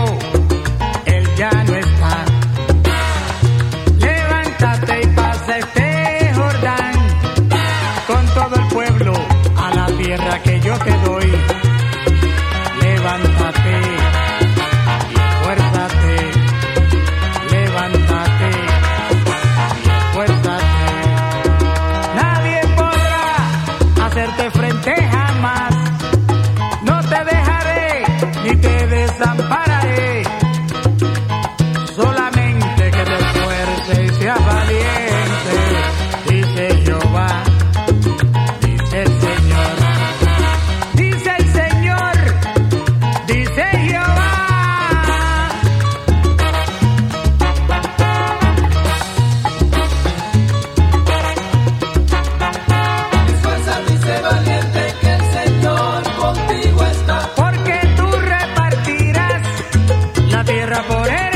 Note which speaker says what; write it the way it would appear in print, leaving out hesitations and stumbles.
Speaker 1: Él ya no está. Levántate y pasa este Jordán con todo el pueblo a la tierra que yo te doy. Levántate y esfuérzate, levántate y esfuérzate. Nadie podrá hacerte frente jamás. No te dejaré ni te desampararé. Solamente que te esfuerces y seas valiente, dice Jehová, dice el Señor. Dice el Señor, dice Jehová.
Speaker 2: Esfuérzate y sé valiente, que el Señor contigo está.
Speaker 1: Porque tú repartirás la tierra por él.